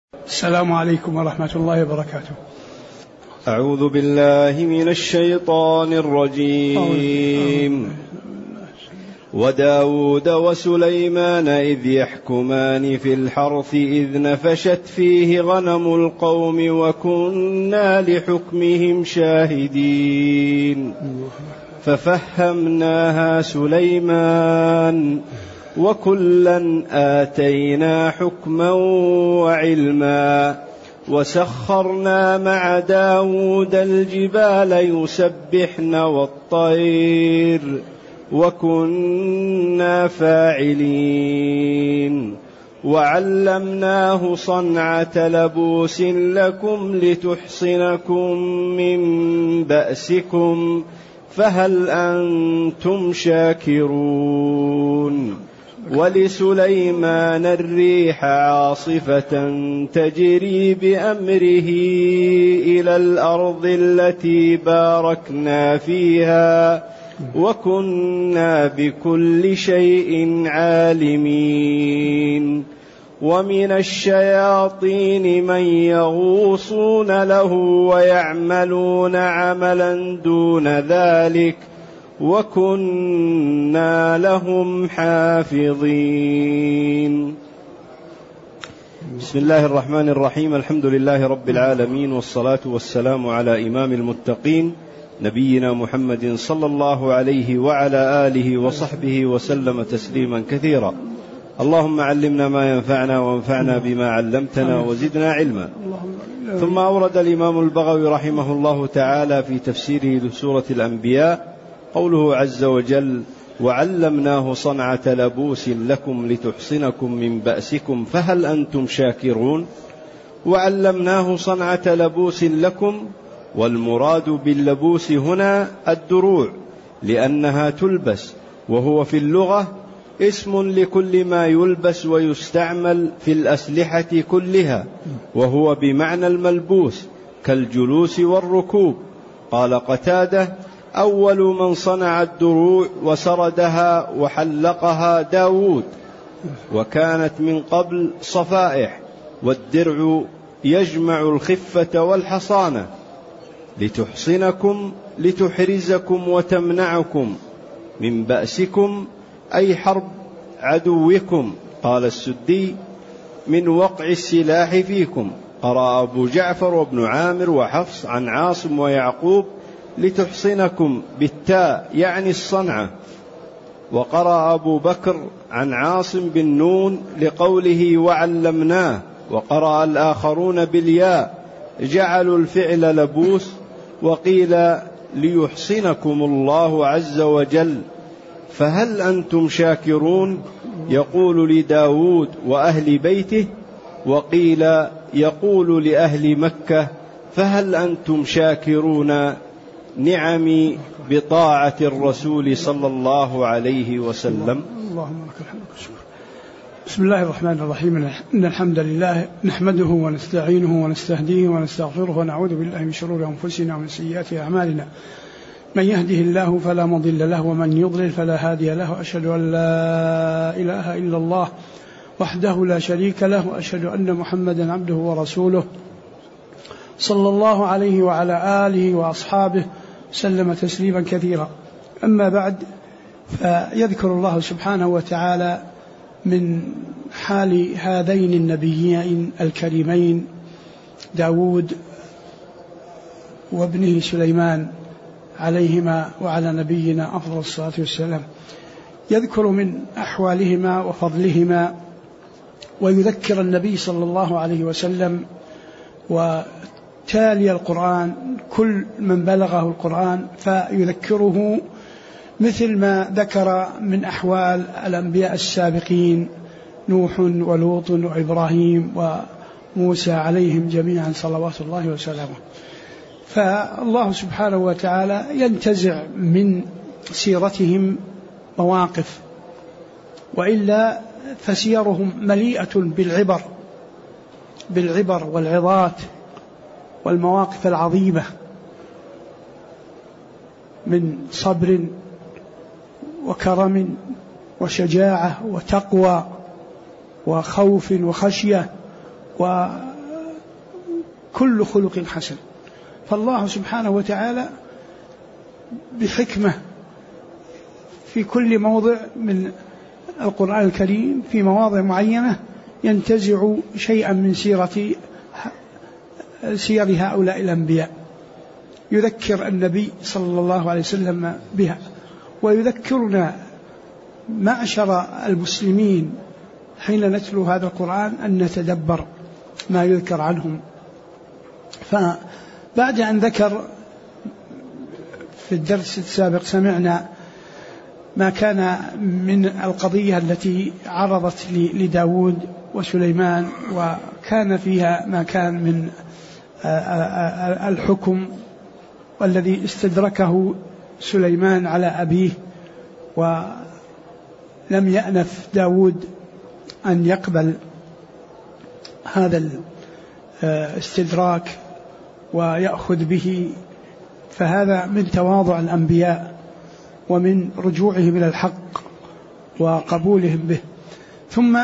السلام عليكم ورحمة الله وبركاته. أعوذ بالله من الشيطان الرجيم. وداود وسليمان إذ يحكمان في الحرث إذ نفشت فيه غنم القوم وكنا لحكمهم شاهدين ففهمناها سليمان وكلا آتينا حكما وعلما وسخرنا مع داود الجبال يسبحن والطير وكنا فاعلين وعلمناه صنعة لبوس لكم لتحصنكم من بأسكم فهل أنتم شاكرون ولسليمان الريح عاصفة تجري بأمره إلى الأرض التي باركنا فيها وكنا بكل شيء عالمين ومن الشياطين من يغوصون له ويعملون عملا دون ذلك وكنا لهم حافظين. بسم الله الرحمن الرحيم. الحمد لله رب العالمين والصلاة والسلام على إمام المتقين نبينا محمد صلى الله عليه وعلى آله وصحبه وسلم تسليما كثيرا. اللهم علمنا ما ينفعنا وانفعنا بما علمتنا وزدنا علما. ثم أورد الإمام البغوي رحمه الله تعالى في تفسيره لسورة الأنبياء قوله عز وجل وعلمناه صنعة لبوس لكم لتحصنكم من بأسكم فهل أنتم شاكرون. وعلمناه صنعة لبوس لكم، والمراد باللبوس هنا الدروع لأنها تلبس، وهو في اللغة اسم لكل ما يلبس ويستعمل في الأسلحة كلها، وهو بمعنى الملبوس كالجلوس والركوب. قال قتادة أول من صنع الدروع وسردها وحلقها داود، وكانت من قبل صفائح، والدرع يجمع الخفة والحصانة. لتحصنكم لتحرزكم وتمنعكم من بأسكم أي حرب عدوكم. قال السدي من وقع السلاح فيكم. قرأ أبو جعفر وابن عامر وحفص عن عاصم ويعقوب لتحصنكم بالتاء يعني الصنعة. وقرأ أبو بكر عن عاصم بالنون لقوله وعلمناه. وقرأ الآخرون بالياء جعلوا الفعل لبوس. وقيل ليحصنكم الله عز وجل. فهل أنتم شاكرون يقول لداود وأهل بيته. وقيل يقول لأهل مكة فهل أنتم شاكرون نعمي بطاعة الرسول صلى الله عليه وسلم. اللهم لك الحمد والشكر. بسم الله الرحمن الرحيم. إن الحمد لله نحمده ونستعينه ونستهديه ونستغفره ونعوذ بالله من شرور أنفسنا ومن سيئات أعمالنا. من يهده الله فلا مضل له ومن يضلل فلا هادي له. أشهد أن لا إله إلا الله وحده لا شريك له، وأشهد أن محمدا عبده ورسوله صلى الله عليه وعلى آله وأصحابه سلم تسليما كثيرا. أما بعد، فيذكر الله سبحانه وتعالى من حال هذين النبيين الكريمين داود وابنه سليمان عليهما وعلى نبينا أفضل الصلاة والسلام، يذكر من أحوالهما وفضلهما، ويذكر النبي صلى الله عليه وسلم وتالي القرآن كل من بلغه القرآن فيذكره مثل ما ذكر من أحوال الأنبياء السابقين نوح ولوط وإبراهيم وموسى عليهم جميعا صلوات الله وسلامه. فالله سبحانه وتعالى ينتزع من سيرتهم مواقف، وإلا فسيرهم مليئة بالعبر والعظات والمواقف العظيمة من صبر وكرم وشجاعة وتقوى وخوف وخشية كل خلق حسن. فالله سبحانه وتعالى بحكمة في كل موضع من القرآن الكريم في مواضع معينة ينتزع شيئا من سير هؤلاء الأنبياء، يذكر النبي صلى الله عليه وسلم بها، ويذكرنا معشر المسلمين حين نتلو هذا القرآن أن نتدبر ما يذكر عنهم. فبعد أن ذكر في الدرس السابق سمعنا ما كان من القضية التي عرضت لداود وسليمان، وكان فيها ما كان من الحكم والذي استدركه سليمان على أبيه، ولم يأنف داود أن يقبل هذا الاستدراك ويأخذ به. فهذا من تواضع الأنبياء ومن رجوعهم إلى الحق وقبولهم به. ثم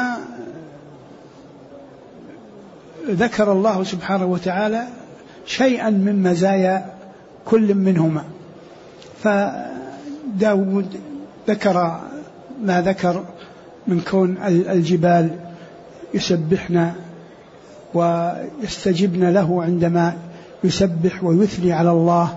ذكر الله سبحانه وتعالى شيئا من مزايا كل منهما. فداود ذكر ما ذكر من كون الجبال يسبحن ويستجبن له عندما يسبح ويثني على الله،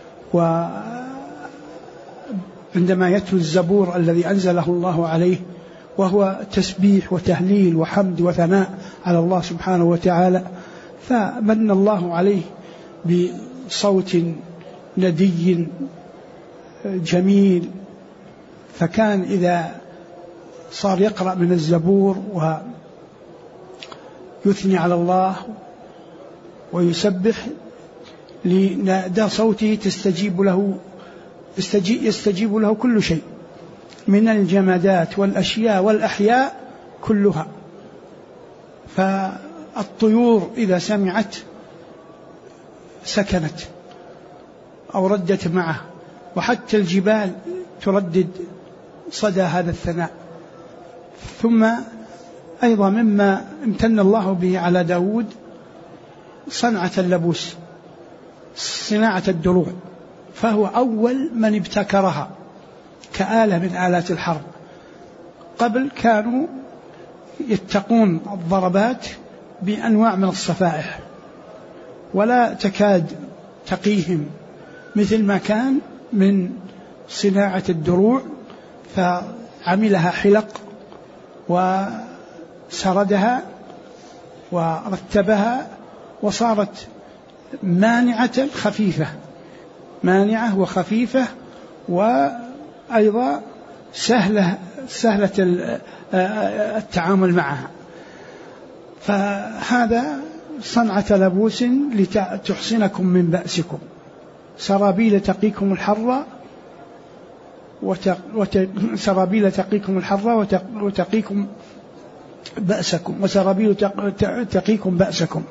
وعندما يتلو الزبور الذي أنزله الله عليه وهو تسبيح وتهليل وحمد وثناء على الله سبحانه وتعالى. فمن الله عليه بصوت ندي جميل، فكان إذا صار يقرأ من الزبور ويثني على الله ويسبح لندى صوته يستجيب له كل شيء من الجمادات والأشياء والأحياء كلها. فالطيور إذا سمعت سكنت أو ردت معه، وحتى الجبال تردد صدى هذا الثناء. ثم أيضا مما امتن الله به على داود صنعة اللبوس، صناعة الدروع، فهو أول من ابتكرها كآلة من آلات الحرب. قبل كانوا يتقون الضربات بأنواع من الصفائح ولا تكاد تقيهم مثل ما كان من صناعة الدروع، فعملها حلق وسردها ورتبها وصارت مانعة وخفيفة وأيضا سهلة التعامل معها. فهذا صنعة لبوس لتحصنكم من بأسكم، سرابيل تقيكم الحر وتقيكم بأسكم، وسرابيل تقيكم بأسكم.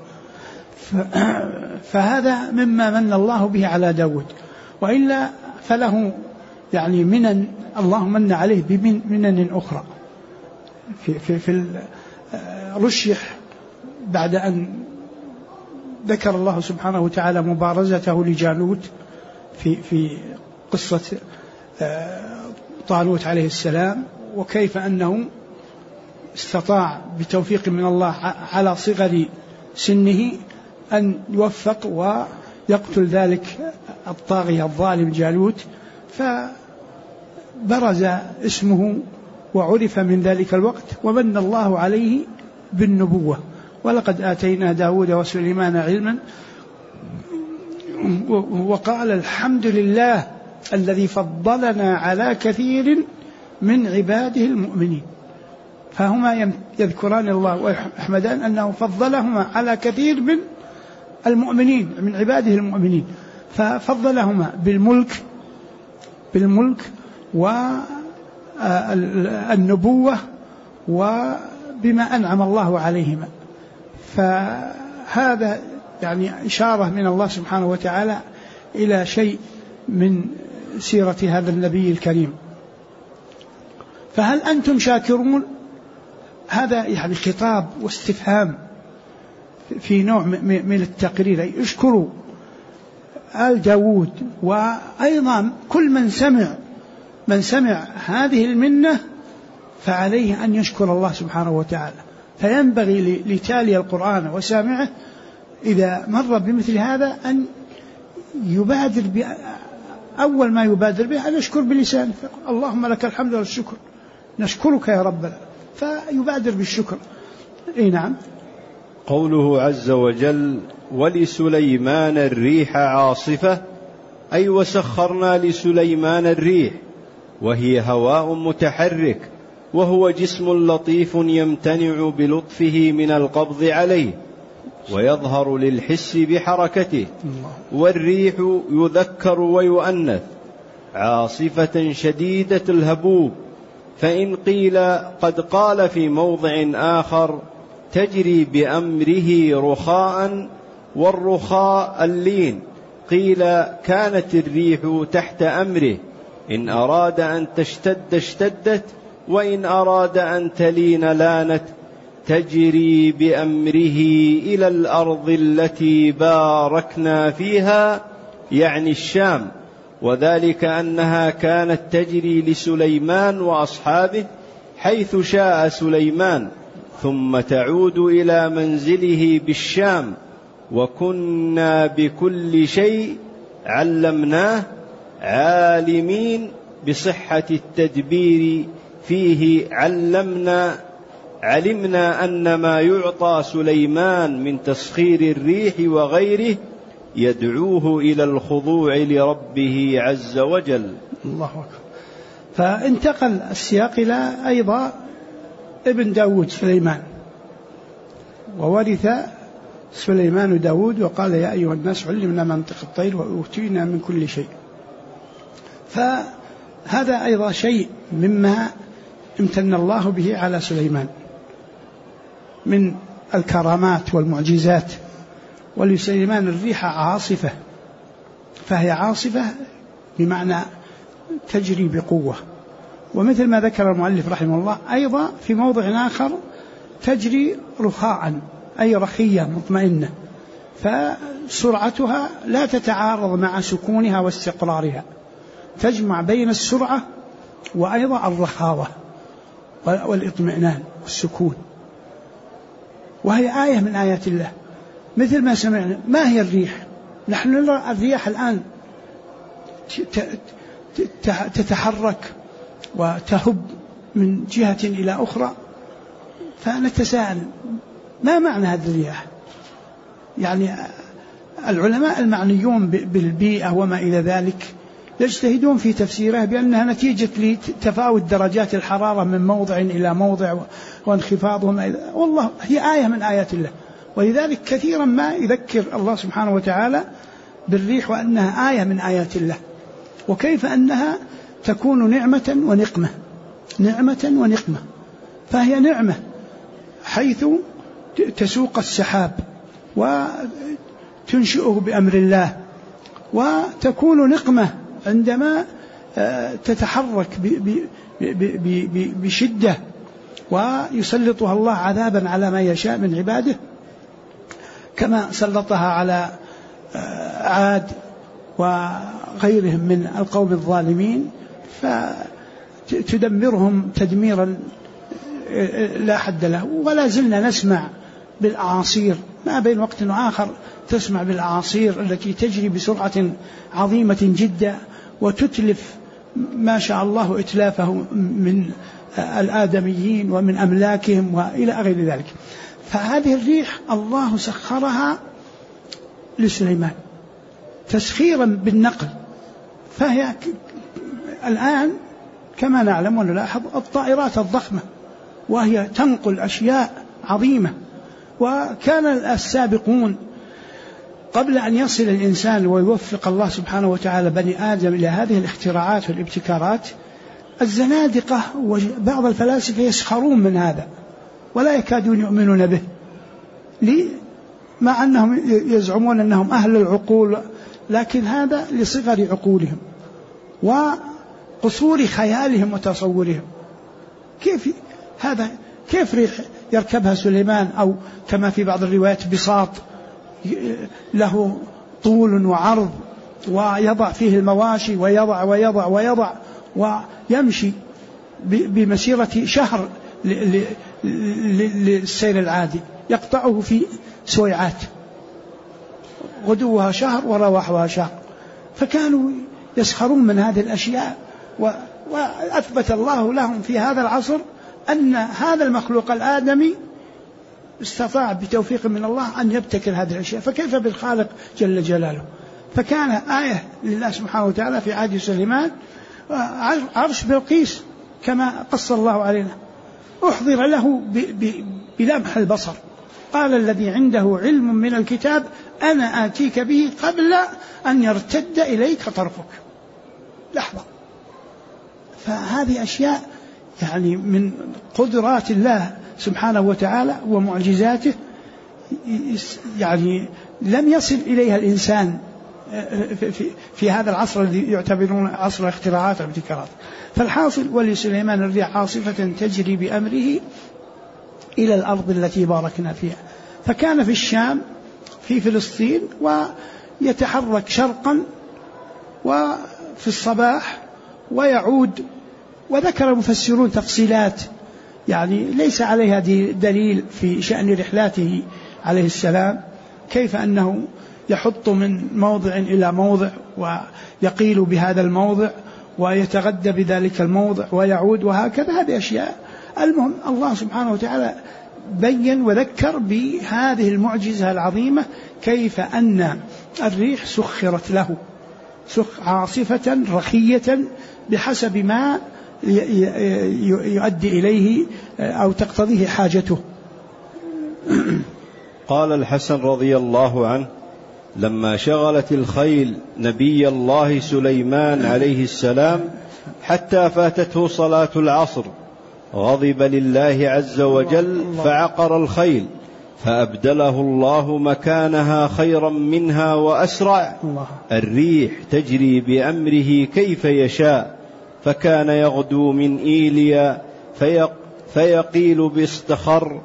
فهذا مما من الله به على داود. وإلا فله يعني منن، الله من عليه بمنن أخرى. في رشح بعد أن ذكر الله سبحانه وتعالى مبارزته لجالوت في قصة طالوت عليه السلام، وكيف أنه استطاع بتوفيق من الله على صغر سنه أن يوفق ويقتل ذلك الطاغية الظالم جالوت، فبرز اسمه وعرف من ذلك الوقت، ومن الله عليه بالنبوة. ولقد آتينا داود وسليمان علما وقال الحمد لله الذي فضلنا على كثير من عباده المؤمنين. فهما يذكران الله ويحمدان أنه فضلهما على كثير من المؤمنين من عباده المؤمنين، ففضلهما بالملك والنبوة وبما أنعم الله عليهما. فهذا يعني إشارة من الله سبحانه وتعالى إلى شيء من سيرة هذا النبي الكريم. فهل أنتم شاكرون؟ هذا يعني خطاب واستفهام. في نوع من التقرير، اشكروا آل داود. وأيضا كل من سمع هذه المنة فعليه أن يشكر الله سبحانه وتعالى. فينبغي لتالي القرآن وسامعه إذا مر بمثل هذا أن يبادر أول ما يبادر به أن يشكر بلسانه، اللهم لك الحمد والشكر، نشكرك يا ربنا، فيبادر بالشكر. نعم. قوله عز وجل: ولسليمان الريح عاصفة، أي وسخرنا لسليمان الريح، وهي هواء متحرك، وهو جسم لطيف يمتنع بلطفه من القبض عليه، ويظهر للحس بحركته. والريح يذكر ويؤنث، عاصفة شديدة الهبوب. فإن قيل قد قال في موضع آخر: تجري بأمره رخاء، والرخاء اللين، قيل كانت الريح تحت أمره، إن أراد أن تشتد اشتدت، وإن أراد أن تلين لانت. تجري بأمره إلى الأرض التي باركنا فيها، يعني الشام، وذلك أنها كانت تجري لسليمان وأصحابه حيث شاء سليمان، ثم تعود إلى منزله بالشام. وكنا بكل شيء علمناه عالمين، بصحة التدبير فيه علمنا أن ما يعطى سليمان من تسخير الريح وغيره يدعوه إلى الخضوع لربه عز وجل. الله أكبر. فانتقل السياق إلى أيضا ابن داود سليمان، وورث سليمان داود وقال: يا أيها الناس علمنا منطق الطير وأوتينا من كل شيء. فهذا أيضا شيء مما امتن الله به على سليمان من الكرامات والمعجزات. ولسليمان الريح عاصفة، فهي عاصفة بمعنى تجري بقوة. ومثل ما ذكر المؤلف رحمه الله أيضا في موضع آخر: تجري رخاء، أي رخية مطمئنة، فسرعتها لا تتعارض مع سكونها واستقرارها، تجمع بين السرعة وأيضا الرخاوة والإطمئنان والسكون، وهي آية من آيات الله. مثل ما سمعنا، ما هي الريح؟ نحن نرى الرياح الآن تتحرك وتهب من جهة إلى أخرى، فنتساءل ما معنى هذه الرياح؟ يعني العلماء المعنيون بالبيئة وما إلى ذلك يجتهدون في تفسيرها بأنها نتيجة لتفاوت درجات الحرارة من موضع إلى موضع وانخفاضهم، والله هي آية من آيات الله. ولذلك كثيرا ما يذكر الله سبحانه وتعالى بالريح وأنها آية من آيات الله، وكيف أنها تكون نعمة ونقمة، نعمة ونقمة. فهي نعمة حيث تسوق السحاب وتنشئه بأمر الله، وتكون نقمة عندما تتحرك بشدة ويسلطها الله عذابا على ما يشاء من عباده، كما سلطها على عاد وغيرهم من القوم الظالمين، فتدمرهم تدميرا لا حد له. ولا زلنا نسمع بالأعاصير، ما بين وقت وآخر تسمع بالأعاصير التي تجري بسرعة عظيمة جدا وتتلف ما شاء الله إتلافه من الآدميين ومن أملاكهم وإلى غير ذلك. فهذه الريح الله سخرها لسليمان تسخيرا بالنقل. فهي الآن كما نعلم ونلاحظ الطائرات الضخمة، وهي تنقل أشياء عظيمة. وكان السابقون قبل أن يصل الإنسان ويوفق الله سبحانه وتعالى بني آدم إلى هذه الاختراعات والابتكارات، الزنادقة وبعض الفلاسفة يسخرون من هذا ولا يكادون يؤمنون به، مع أنهم يزعمون أنهم أهل العقول، لكن هذا لصغر عقولهم وقصور خيالهم وتصورهم. كيف هذا؟ كيف ريح يركبها سليمان، أو كما في بعض الروايات بساط له طول وعرض، ويضع فيه المواشي ويضع ويضع ويضع، ويمشي بمسيرة شهر للسير العادي، يقطعه في سويعات، غدوها شهر ورواحها شهر. فكانوا يسخرون من هذه الأشياء، وأثبت الله لهم في هذا العصر أن هذا المخلوق الآدمي استطاع بتوفيق من الله أن يبتكر هذه الأشياء، فكيف بالخالق جل جلاله. فكان آية لله سبحانه وتعالى في عهد سليمان عرش بلقيس كما قص الله علينا، أحضر له بلمح البصر، قال الذي عنده علم من الكتاب أنا آتيك به قبل أن يرتد إليك طرفك، لحظة. فهذه أشياء يعني من قدرات الله سبحانه وتعالى ومعجزاته، يعني لم يصل إليها الإنسان في هذا العصر الذي يعتبرون عصر الاختراعات والابتكارات. فالحاصل: ولسليمان الريح عاصفة تجري بأمره إلى الأرض التي باركنا فيها. فكان في الشام في فلسطين، ويتحرك شرقا وفي الصباح ويعود. وذكر المفسرون تفصيلات يعني ليس عليها دليل في شأن رحلاته عليه السلام، كيف أنه يحط من موضع إلى موضع ويقيل بهذا الموضع ويتغدى بذلك الموضع ويعود، وهكذا. هذه أشياء. المهم الله سبحانه وتعالى بين وذكر بهذه المعجزة العظيمة، كيف أن الريح سخرت له عاصفة رخية بحسب ما يؤدي إليه أو تقتضيه حاجته. قال الحسن رضي الله عنه: لما شغلت الخيل نبي الله سليمان عليه السلام حتى فاتته صلاة العصر غضب لله عز وجل فعقر الخيل، فأبدله الله مكانها خيرا منها وأسرع. الريح تجري بأمره كيف يشاء، فكان يغدو من إيليا فيقيل باستخر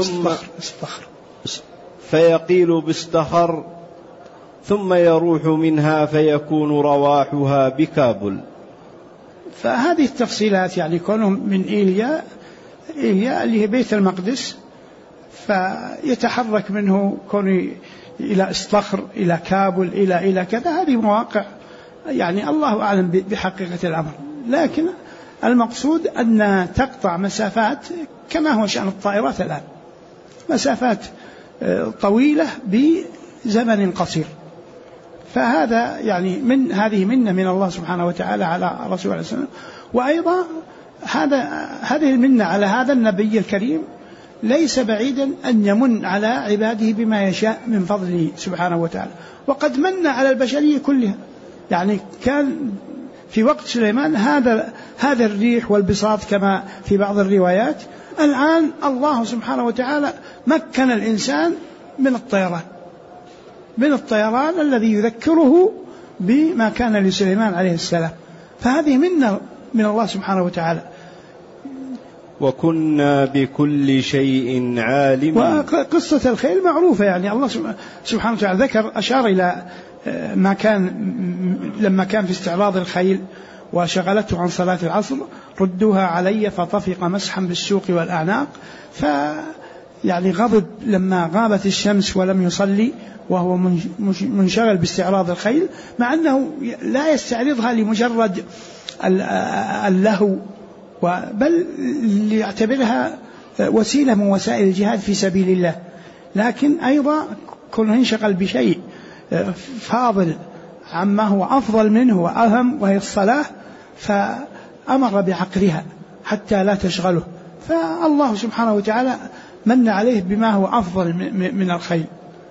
ثم يروح منها فيكون رواحها بكابل. فهذه التفصيلات يعني كونهم من إيليا اللي هي بيت المقدس، فيتحرك منه كونه إلى استخر إلى كابل إلى كذا. هذه مواقع يعني الله أعلم بحقيقة الأمر، لكن المقصود أن تقطع مسافات كما هو شأن الطائرات الآن، مسافات طويلة بزمن قصير. فهذا يعني هذه منة من الله سبحانه وتعالى على رسول الله صلى الله عليه وسلم. وأيضا هذه المنة على هذا النبي الكريم ليس بعيدا أن يمن على عباده بما يشاء من فضله سبحانه وتعالى، وقد من على البشرية كلها. يعني كان في وقت سليمان هذا الريح والبساط كما في بعض الروايات. الآن الله سبحانه وتعالى مكن الإنسان من الطيران الذي يذكره بما كان لسليمان عليه السلام. فهذه من الله سبحانه وتعالى. وكنا بكل شيء عالمين. وقصة الخيل معروفة، يعني الله سبحانه وتعالى أشار إلى ما كان لما كان في استعراض الخيل وشغلته عن صلاة العصر: ردوها علي فطفق مسحا بالسوق والأعناق. يعني غضب لما غابت الشمس ولم يصلي وهو منشغل باستعراض الخيل، مع أنه لا يستعرضها لمجرد اللهو، بل ليعتبرها وسيلة من وسائل الجهاد في سبيل الله. لكن أيضا كونه ينشغل بشيء فاضل عما هو أفضل منه وأهم وهي الصلاة، فأمر بعقرها حتى لا تشغله. فالله سبحانه وتعالى من عليه بما هو أفضل من الخير.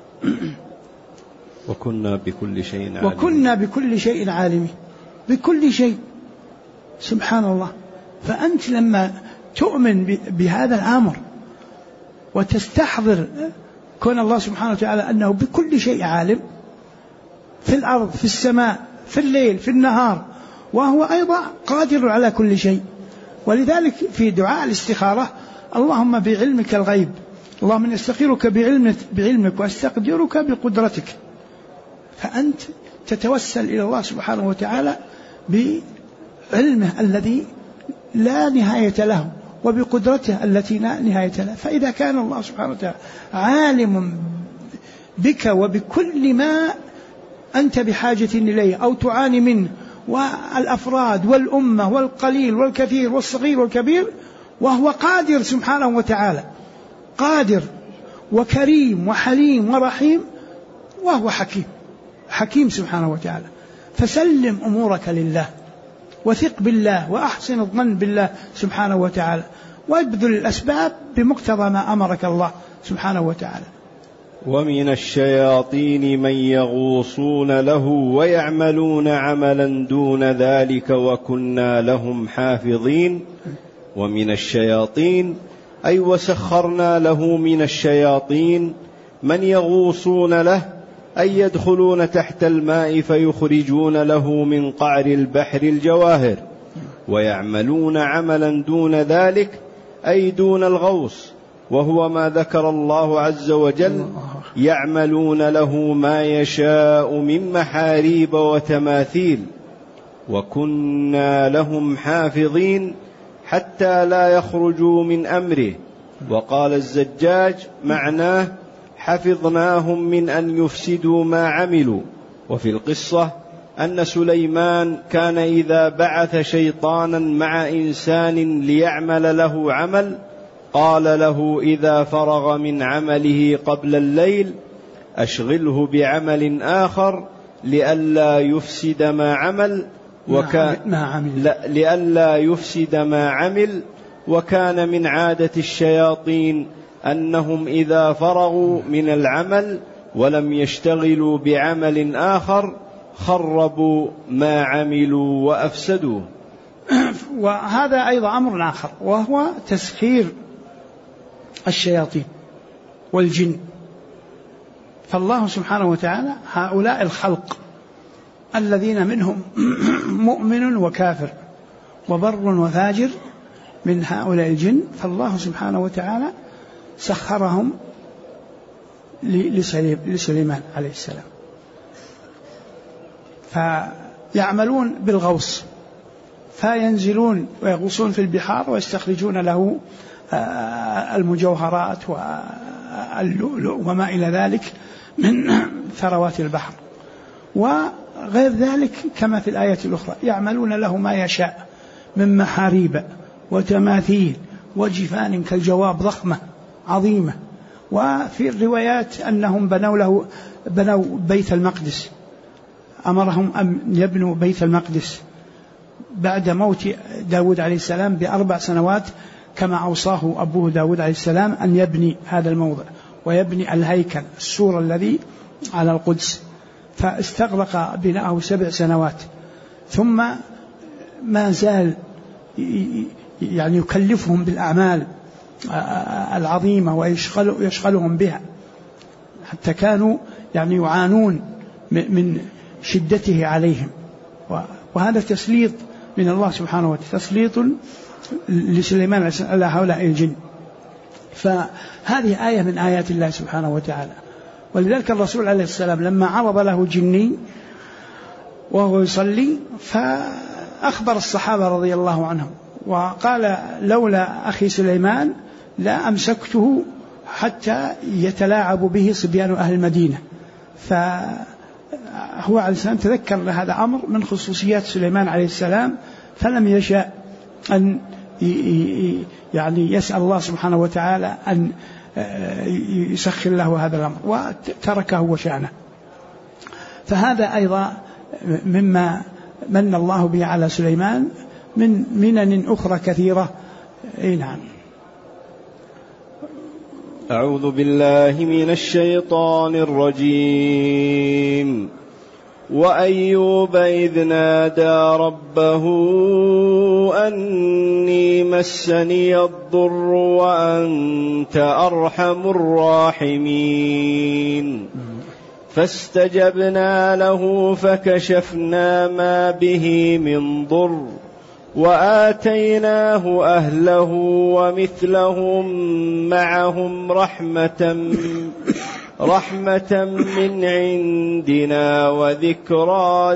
وكنا بكل شيء عالمين، بكل شيء، سبحان الله. فأنت لما تؤمن بهذا الأمر وتستحضر كون الله سبحانه وتعالى أنه بكل شيء عالم، في الأرض في السماء في الليل في النهار، وهو أيضا قادر على كل شيء. ولذلك في دعاء الاستخارة اللهم بعلمك الغيب، اللهم إني أستخيرك بعلمك وأستقدرك بقدرتك. فأنت تتوسل إلى الله سبحانه وتعالى بعلمه الذي لا نهاية له وبقدرته التي لا نهاية له. فإذا كان الله سبحانه وتعالى عالم بك وبكل ما أنت بحاجة إليه أو تعاني منه، والأفراد والأمة والقليل والكثير والصغير والكبير، وهو قادر سبحانه وتعالى، قادر وكريم وحليم ورحيم، وهو حكيم سبحانه وتعالى. فسلم أمورك لله وثق بالله وأحسن الظن بالله سبحانه وتعالى، وابذل الأسباب بمقتضى ما أمرك الله سبحانه وتعالى. ومن الشياطين من يغوصون له ويعملون عملا دون ذلك وكنا لهم حافظين. ومن الشياطين أي وسخرنا له من الشياطين من يغوصون له، أي يدخلون تحت الماء فيخرجون له من قعر البحر الجواهر، ويعملون عملا دون ذلك أي دون الغوص، وهو ما ذكر الله عز وجل، يعملون له ما يشاء من محاريب وتماثيل، وكنا لهم حافظين حتى لا يخرجوا من أمره. وقال الزجاج معناه حفظناهم من أن يفسدوا ما عملوا. وفي القصة أن سليمان كان إذا بعث شيطانا مع إنسان ليعمل له عمل قال له إذا فرغ من عمله قبل الليل أشغله بعمل آخر لئلا يفسد ما عمل، وكان من عادة الشياطين أنهم إذا فرغوا من العمل ولم يشتغلوا بعمل آخر خربوا ما عملوا وأفسدوا. وهذا أيضا أمر آخر، وهو تسخير الشياطين والجن. فالله سبحانه وتعالى هؤلاء الخلق الذين منهم مؤمن وكافر وبر وفاجر من هؤلاء الجن، فالله سبحانه وتعالى سخرهم لسليمان عليه السلام، فيعملون بالغوص، فينزلون ويغوصون في البحار ويستخرجون له المجوهرات واللؤلؤ وما إلى ذلك من ثروات البحر. وغير ذلك كما في الآية الأخرى يعملون له ما يشاء من محاريب وتماثيل وجفان كالجواب ضخمة عظيمة. وفي الروايات أنهم بنوا بيت المقدس، أمرهم أن يبنوا بيت المقدس بعد موت داود عليه السلام ب4 سنوات، كما أوصاه أبوه داود عليه السلام أن يبني هذا الموضع ويبني الهيكل السور الذي على القدس، فاستغرق بناءه 7 سنوات. ثم ما زال يعني يكلفهم بالأعمال العظيمة ويشغلهم بها، حتى كانوا يعني يعانون من شدته عليهم. وهذا تسليط من الله سبحانه وتعالى، تسليط لسليمان على هؤلاء الجن. فهذه آية من آيات الله سبحانه وتعالى. ولذلك الرسول عليه السلام لما عرض له جني وهو يصلي فأخبر الصحابة رضي الله عنهم وقال لولا أخي سليمان لا أمسكته حتى يتلاعب به صبيان أهل المدينة. فهو عليه السلام تذكر هذا أمر من خصوصيات سليمان عليه السلام، فلم يشاء أن يعني يسأل الله سبحانه وتعالى أن يسخر له هذا الأمر وتركه وشأنه. فهذا أيضا مما من الله به على سليمان من منن أخرى كثيرة. نعم. أعوذ بالله من الشيطان الرجيم. وأيوب إذ نادى ربه أني مسني الضر وأنت أرحم الراحمين فاستجبنا له فكشفنا ما به من ضر وآتيناه أهله ومثلهم معهم رحمة من عندنا وذكرى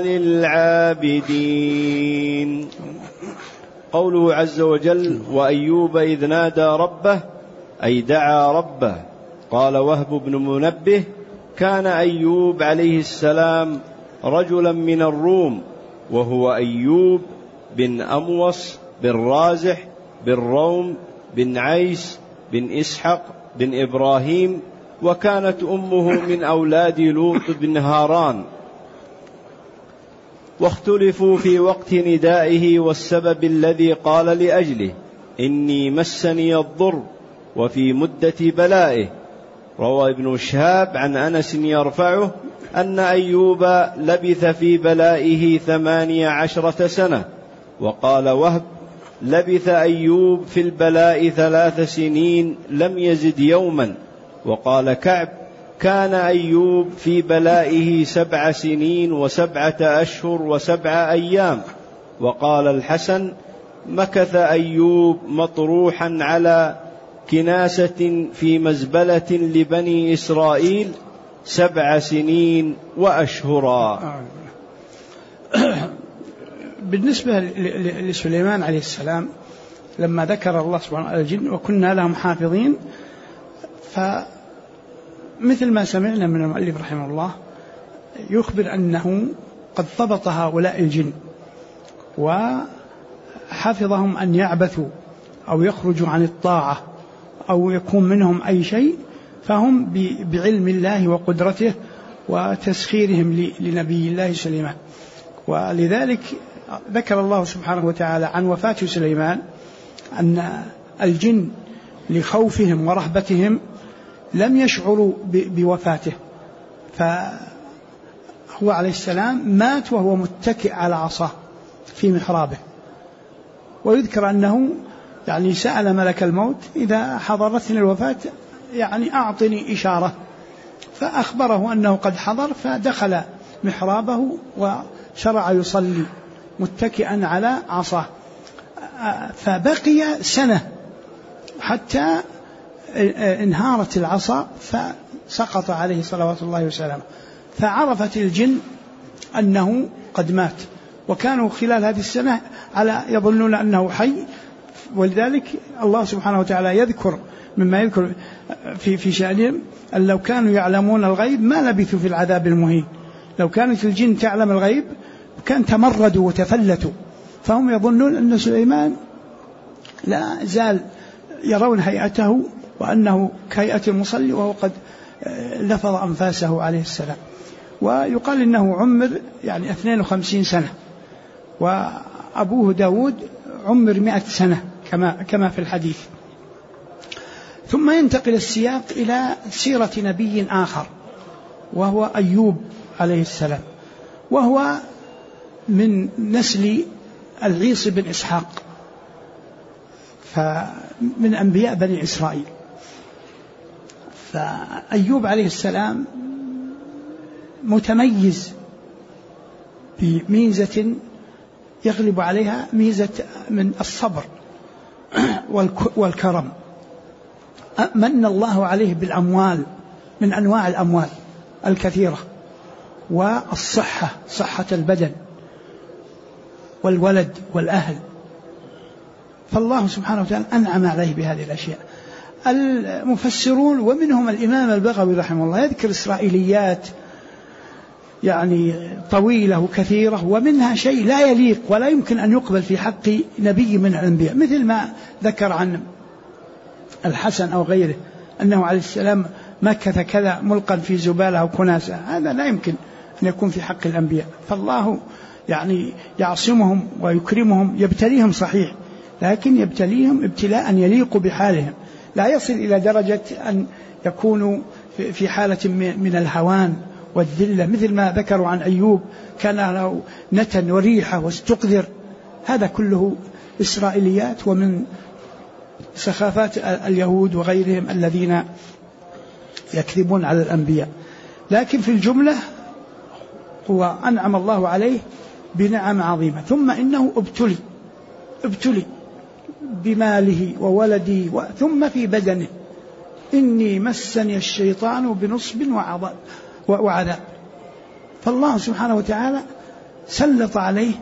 للعابدين. قوله عز وجل: وأيوب إذ نادى ربه، أي دعا ربه. قال وهب بن منبه: كان أيوب عليه السلام رجلا من الروم، وهو أيوب بن أموص بن رازح بن روم بن عيس بن إسحق بن إبراهيم، وكانت أمه من أولاد لوط بن هاران. واختلفوا في وقت ندائه والسبب الذي قال لأجله: إني مسني الضر، وفي مدة بلائه. روى ابن شهاب عن أنس يرفعه أن أيوب لبث في بلائه 18 سنة. وقال وهب: لبث أيوب في البلاء 3 سنين لم يزد يوما. وقال كعب: كان أيوب في بلائه 7 سنين و7 أشهر و7 أيام. وقال الحسن: مكث أيوب مطروحا على كناسة في مزبلة لبني إسرائيل 7 سنين وأشهرا. بالنسبة لسليمان عليه السلام، لما ذكر الله سبحانه وتعالى الجن وكنا لهم حافظين، فمثل ما سمعنا من المؤلف رحمه الله يخبر أنه قد ضبط هؤلاء الجن وحفظهم أن يعبثوا أو يخرجوا عن الطاعة أو يكون منهم أي شيء، فهم بعلم الله وقدرته وتسخيرهم لنبي الله سليمان. ولذلك ذكر الله سبحانه وتعالى عن وفاة سليمان أن الجن لخوفهم ورهبتهم لم يشعروا بوفاته، فهو عليه السلام مات وهو متكئ على عصاه في محرابه. ويذكر أنه يعني سأل ملك الموت: إذا حضرتني الوفاة يعني أعطني إشارة، فأخبره أنه قد حضر، فدخل محرابه وشرع يصلي متكئا على عصاه. فبقي 1 سنة حتى انهارت العصا فسقط عليه صلوات الله وسلامه، فعرفت الجن أنه قد مات، وكانوا خلال هذه السنة يظنون أنه حي. ولذلك الله سبحانه وتعالى يذكر مما يذكر في شأنهم أن لو كانوا يعلمون الغيب ما لبثوا في العذاب المهين. لو كانت الجن تعلم الغيب كان تمردوا وتفلتوا، فهم يظنون أن سليمان لا زال يرون هيئته وأنه كهيئة المصلي وهو قد لفظ أنفاسه عليه السلام. ويقال إنه عمر يعني 52 سنة، وأبوه داود عمر 100 سنة كما في الحديث. ثم ينتقل السياق إلى سيرة نبي آخر وهو أيوب عليه السلام، وهو من نسل العيص بن إسحاق، فمن أنبياء بني إسرائيل. فأيوب عليه السلام متميز بميزة يغلب عليها ميزة من الصبر والكرم. من الله عليه بالأموال من أنواع الأموال الكثيرة، والصحة، صحة البدن، والولد والأهل، فالله سبحانه وتعالى أنعم عليه بهذه الأشياء. المفسرون ومنهم الإمام البغوي رحمه الله يذكر إسرائيليات يعني طويلة وكثيرة، ومنها شيء لا يليق ولا يمكن أن يقبل في حق نبي من الأنبياء، مثل ما ذكر عن الحسن أو غيره أنه عليه السلام مكث كذا ملقا في زبالة أو كناسة. هذا لا يمكن أن يكون في حق الأنبياء. فالله يعني يعصمهم ويكرمهم، يبتليهم صحيح، لكن يبتليهم ابتلاء يليق بحالهم، لا يصل إلى درجة أن يكونوا في حالة من الهوان والذلة، مثل ما ذكروا عن أيوب كان له نتن وريحة واستقذر. هذا كله إسرائيليات ومن سخافات اليهود وغيرهم الذين يكذبون على الأنبياء. لكن في الجملة هو أنعم الله عليه بنعم عظيمة. ثم إنه ابتلي ابتلي بماله وولده ثم في بدنه، إني مسني الشيطان بنصب وعذاب. فالله سبحانه وتعالى سلط عليه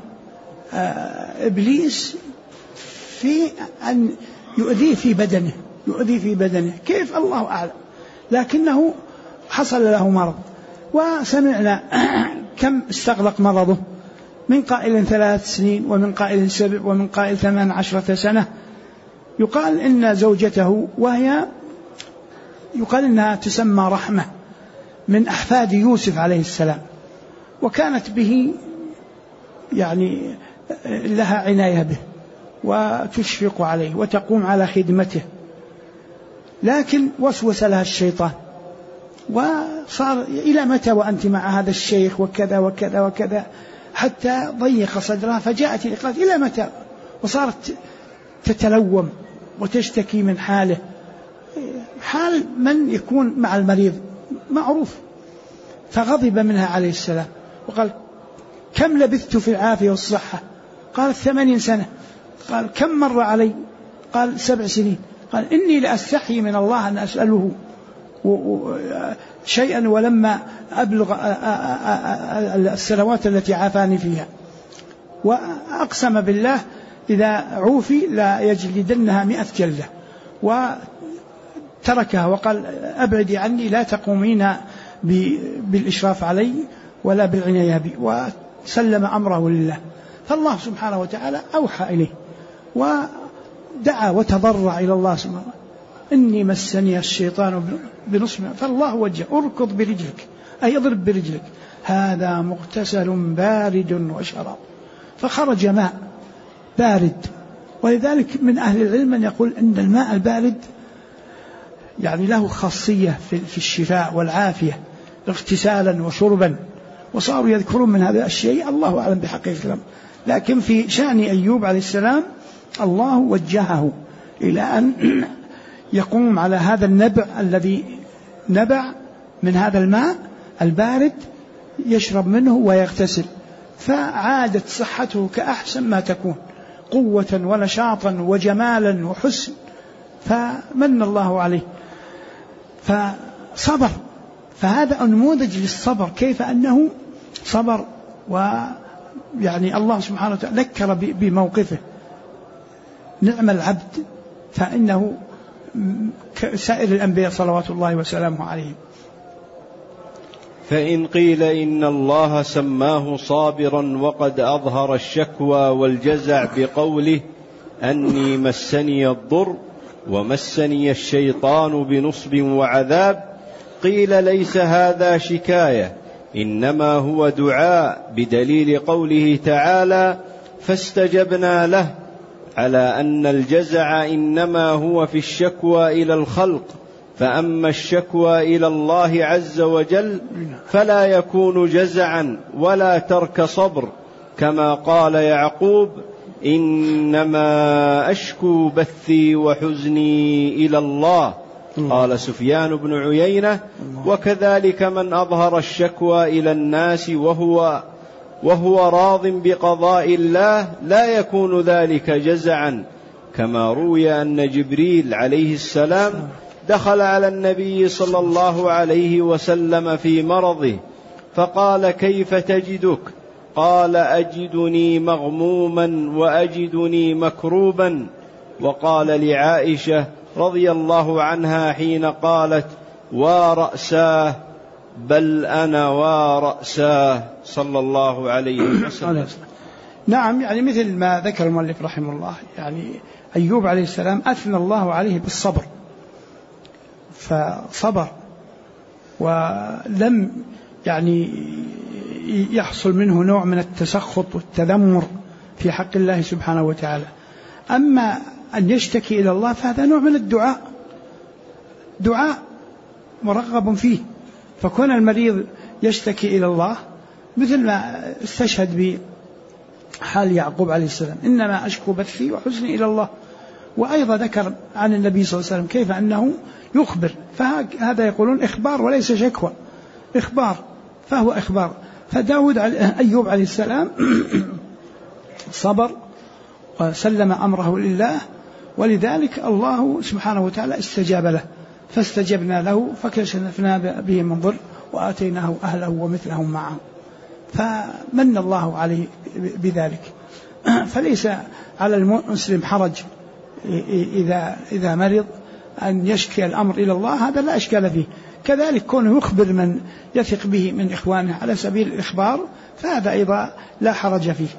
إبليس في أن يؤذيه في بدنه كيف الله أعلم، لكنه حصل له مرض. وسمعنا كم استغرق مرضه، من قائل 3 سنين، ومن قائل 7، ومن قائل 18 سنة. يقال إن زوجته، وهي يقال إنها تسمى رحمة، من أحفاد يوسف عليه السلام، وكانت به يعني لها عناية به وتشفق عليه وتقوم على خدمته، لكن وسوس لها الشيطان وصار إلى متى وأنت مع هذا الشيخ وكذا وكذا وكذا، حتى ضيق صدرها، فجاءت قالت إلى متى، وصارت تتلوم وتشتكي من حاله، حال من يكون مع المريض معروف. فغضب منها عليه السلام وقال: كم لبثت في العافية والصحة؟ قالت: 80 سنة. قال: كم مر علي؟ قال: 7 سنين. قال: إني لأستحي من الله أن أسأله شيئا ولما أبلغ السنوات التي عافاني فيها، وأقسم بالله إذا عوفي لا يجلدنها 100 جلدة، وتركها وقال: أبعدي عني، لا تقومين بالإشراف علي ولا بالعناية بي، وسلم أمره لله. فالله سبحانه وتعالى أوحى إليه ودعا وتضرع إلى الله سبحانه: إني مسني الشيطان بنصب. فالله وجه: اركض برجلك، أي اضرب برجلك، هذا مغتسل بارد وشراب. فخرج ماء بارد. ولذلك من أهل العلم من يقول إن الماء البارد يعني له خاصية في الشفاء والعافية اغتسالا وشربا، وصاروا يذكرون من هذا الشيء، الله أعلم بحقيقة الأمر. لكن في شأن أيوب عليه السلام الله وجهه إلى أن يقوم على هذا النبع الذي نبع من هذا الماء البارد، يشرب منه ويغتسل، فعادت صحته كأحسن ما تكون، قوة ونشاطا وجمالا وحسن، فمن الله عليه فصبر. فهذا نموذج للصبر، كيف أنه صبر، ويعني الله سبحانه وتعالى ذكر بموقفه: نعم العبد، فإنه سائر الأنبياء صلوات الله وسلامه عليهم. فإن قيل إن الله سماه صابرا وقد أظهر الشكوى والجزع بقوله: أني مسني الضر ومسني الشيطان بنصب وعذاب، قيل ليس هذا شكاية، إنما هو دعاء، بدليل قوله تعالى: فاستجبنا له، على أن الجزع إنما هو في الشكوى إلى الخلق، فأما الشكوى إلى الله عز وجل فلا يكون جزعا ولا ترك صبر، كما قال يعقوب: إنما أشكو بثي وحزني إلى الله. قال سفيان بن عيينة: وكذلك من أظهر الشكوى إلى الناس وهو راض بقضاء الله لا يكون ذلك جزعا، كما روي أن جبريل عليه السلام دخل على النبي صلى الله عليه وسلم في مرضه فقال: كيف تجدك؟ قال: أجدني مغموما وأجدني مكروبا. وقال لعائشة رضي الله عنها حين قالت: ورأساه، بل أنا ورأساه، صلى الله عليه وسلم. نعم، يعني مثل ما ذكر المؤلف رحمه الله، يعني أيوب عليه السلام أثنى الله عليه بالصبر، فصبر ولم يعني يحصل منه نوع من التسخط والتذمر في حق الله سبحانه وتعالى. أما أن يشتكي إلى الله فهذا نوع من الدعاء، دعاء مرغب فيه. فكون المريض يشتكي إلى الله مثل ما استشهد بحال يعقوب عليه السلام: إنما أشكو بثي وحزني إلى الله. وأيضا ذكر عن النبي صلى الله عليه وسلم كيف أنه يخبر، فهذا يقولون إخبار وليس شكوى، إخبار، فهو إخبار. فداود أيوب عليه السلام صبر وسلم أمره لله، ولذلك الله سبحانه وتعالى استجاب له، فاستجبنا له فكشفنا به من ضر وآتيناه أهله ومثلهم معهم، فمن الله عليه بذلك. فليس على المسلم حرج إذا مرض أن يشكي الأمر إلى الله، هذا لا إشكال فيه. كذلك كونه يخبر من يثق به من إخوانه على سبيل الإخبار، فهذا أيضا لا حرج فيه.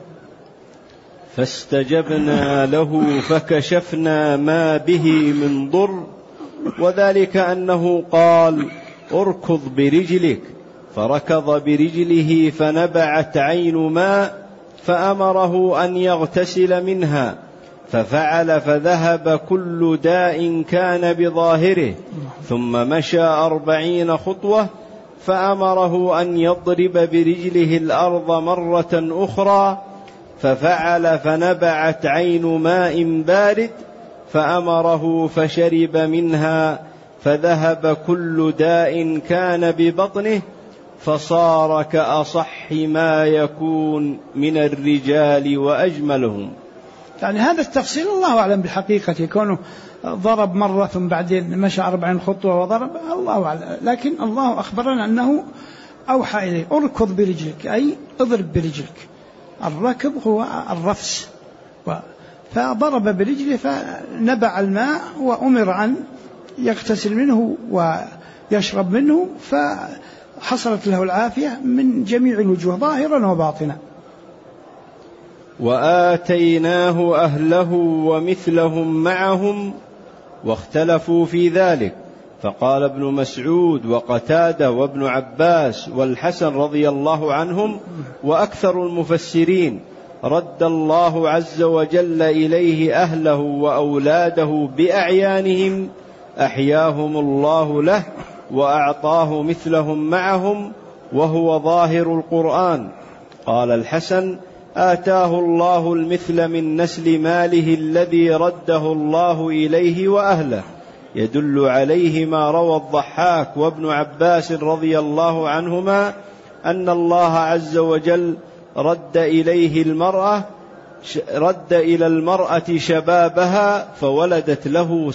فاستجبنا له فكشفنا ما به من ضر، وذلك أنه قال اركض برجلك، فركض برجله فنبعت عين ماء، فأمره أن يغتسل منها، ففعل فذهب كل داء كان بظاهره، ثم مشى 40 خطوة، فأمره أن يضرب برجله الأرض مرة أخرى، ففعل فنبعت عين ماء بارد، فأمره فشرب منها، فذهب كل داء كان ببطنه، فصار كأصح ما يكون من الرجال وأجملهم. يعني هذا التفصيل الله أعلم بالحقيقة، يكونه ضرب مرة ثم بعدين مشى 40 خطوة وضرب، الله أعلم، لكن الله أخبرنا أنه أوحى إليه اركض برجلك، أي اضرب برجلك. الركض هو الرفس، فضرب برجله فنبع الماء، وأمر أن يغتسل منه ويشرب منه، فحصلت له العافية من جميع الوجوه ظاهرا وباطنا. وآتيناه أهله ومثلهم معهم، واختلفوا في ذلك، فقال ابن مسعود وقتادة وابن عباس والحسن رضي الله عنهم وأكثر المفسرين: رد الله عز وجل إليه أهله وأولاده بأعيانهم، أحياهم الله له وأعطاه مثلهم معهم، وهو ظاهر القرآن. قال الحسن: آتاه الله المثل من نسل ماله الذي رده الله إليه وأهله، يدل عليه ما روى الضحاك وابن عباس رضي الله عنهما أن الله عز وجل رد إلى المرأة شبابها فولدت له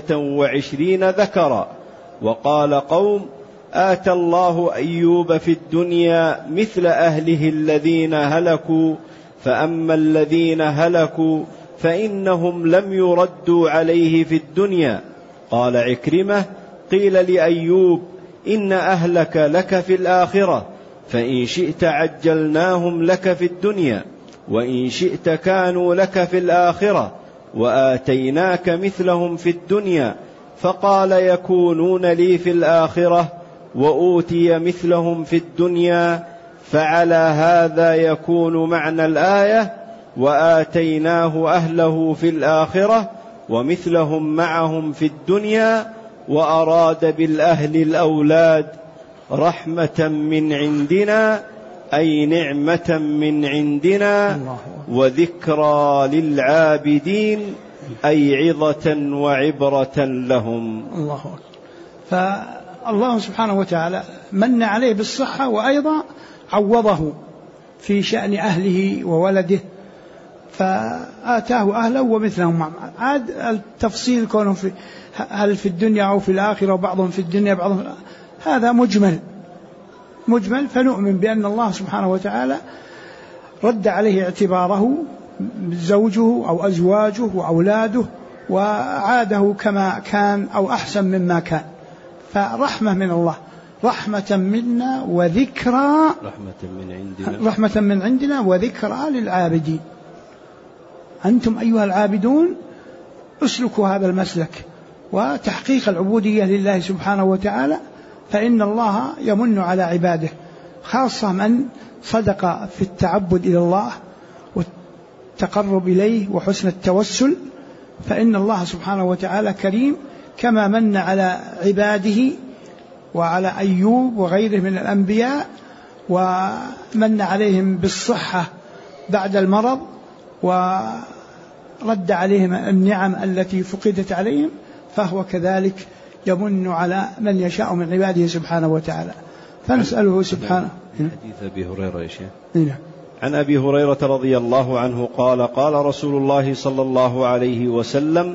26 ذكرا. وقال قوم: آتى الله أيوب في الدنيا مثل أهله الذين هلكوا، فأما الذين هلكوا فإنهم لم يردوا عليه في الدنيا. قال عكرمة: قيل لأيوب: إن أهلك لك في الآخرة، فإن شئت عجلناهم لك في الدنيا، وإن شئت كانوا لك في الآخرة، وآتيناك مثلهم في الدنيا. فقال: يكونون لي في الآخرة وأوتي مثلهم في الدنيا. فعلى هذا يكون معنى الآية: وآتيناه أهله في الآخرة ومثلهم معهم في الدنيا، وأراد بالأهل الأولاد رحمة من عندنا، أي نعمة من عندنا، وذكرى للعابدين، أي عظة وعبرة لهم. الله أكبر. فالله سبحانه وتعالى من عليه بالصحة، وأيضا عوضه في شأن أهله وولده، فآتاه أهله ومثلهم معهم. عاد التفصيل كونه هل في الدنيا أو في الآخرة، وبعضهم في الدنيا بعضهم، هذا مجمل، فنؤمن بأن الله سبحانه وتعالى رد عليه اعتباره زوجه أو أزواجه وأولاده، وعاده كما كان أو أحسن مما كان. فرحمة من الله، رحمة منا وذكرى، رحمة من عندنا وذكرى للعابدين. أنتم أيها العابدون اسلكوا هذا المسلك وتحقيق العبودية لله سبحانه وتعالى، فإن الله يمن على عباده، خاصة من صدق في التعبد إلى الله والتقرب إليه وحسن التوسل، فإن الله سبحانه وتعالى كريم، كما من على عباده وعلى أيوب وغيره من الأنبياء، ومن عليهم بالصحة بعد المرض، ورد عليهم النعم التي فقدت عليهم، فهو كذلك يمن على من يشاء من عباده سبحانه وتعالى. فنسأله سبحانه. حديث أبي هريرة يا شيخ، عن أبي هريرة رضي الله عنه قال قال رسول الله صلى الله عليه وسلم: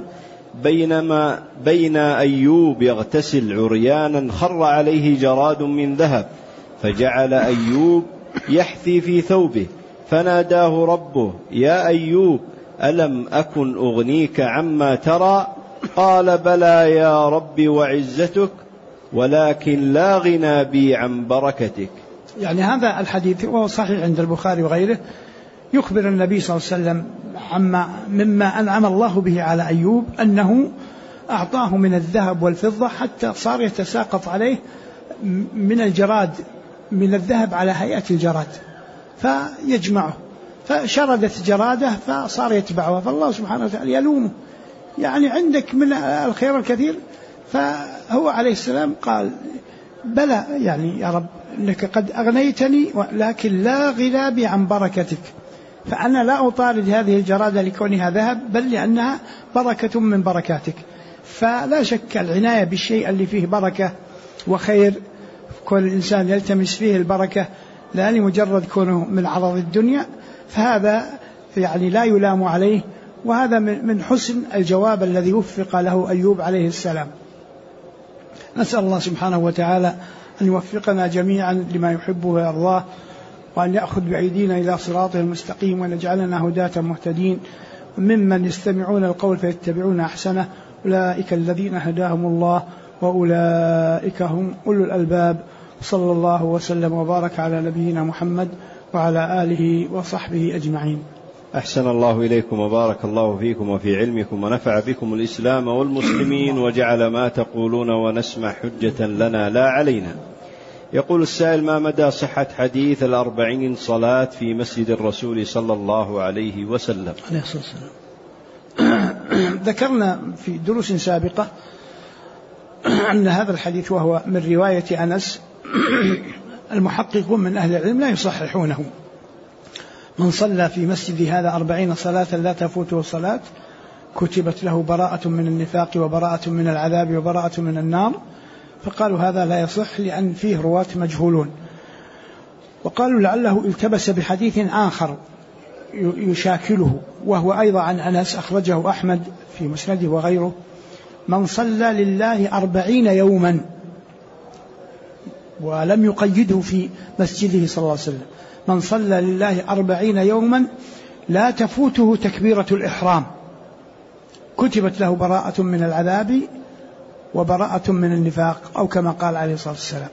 بين أيوب يغتسل عريانا خر عليه جراد من ذهب، فجعل أيوب يحثي في ثوبه، فناداه ربه: يا أيوب ألم أكن أغنيك عما ترى؟ قال: بلى يا رب وعزتك، ولكن لا غنى بي عن بركتك. يعني هذا الحديث وهو صحيح عند البخاري وغيره، يخبر النبي صلى الله عليه وسلم مما أنعم الله به على أيوب، أنه أعطاه من الذهب والفضة حتى صار يتساقط عليه من الجراد، من الذهب على هيئة الجراد، فيجمعه، فشردت جراده فصار يتبعها، فالله سبحانه وتعالى يلومه، يعني عندك من الخير الكثير. فهو عليه السلام قال: بلى يعني يا رب إنك قد أغنيتني، لكن لا غنى بي عن بركتك، فأنا لا أطارد هذه الجرادة لكونها ذهب، بل لأنها بركة من بركاتك. فلا شك العناية بالشيء اللي فيه بركة وخير، كل الإنسان يلتمس فيه البركة لا لمجرد كونه من عرض الدنيا، فهذا يعني لا يلام عليه، وهذا من حسن الجواب الذي وفق له أيوب عليه السلام. نسأل الله سبحانه وتعالى أن يوفقنا جميعا لما يحبه ويرضاه، وأن يأخذ بأيدينا إلى صراطه المستقيم، وأن يجعلنا هداة مهتدين ممن يستمعون القول فيتبعون أحسنه، أولئك الذين هداهم الله وأولئك هم أولو الألباب. صلى الله وسلم وبارك على نبينا محمد وعلى آله وصحبه أجمعين. أحسن الله إليكم وبارك الله فيكم وفي علمكم، ونفع بكم الإسلام والمسلمين، وجعل ما تقولون ونسمع حجة لنا لا علينا. يقول السائل: ما مدى صحة حديث 40 صلاة في مسجد الرسول صلى الله عليه وسلم؟ عليه الصلاة والسلام. ذكرنا في دروس سابقة أن هذا الحديث وهو من رواية أنس المحققون من أهل العلم لا يصححونه. من صلى في مسجد هذا 40 صلاة لا تفوته صلاة كتبت له براءة من النفاق وبراءة من العذاب وبراءة من النار، فقالوا هذا لا يصح لأن فيه رواة مجهولون. وقالوا لعله التبس بحديث آخر يشاكله، وهو أيضا عن أنس أخرجه أحمد في مسنده وغيره: من صلى لله 40 يوما، ولم يقيده في مسجده صلى الله عليه وسلم، من صلى لله 40 يوما لا تفوته تكبيرة الإحرام كتبت له براءة من العذاب وبراءة من النفاق، أو كما قال عليه الصلاة والسلام.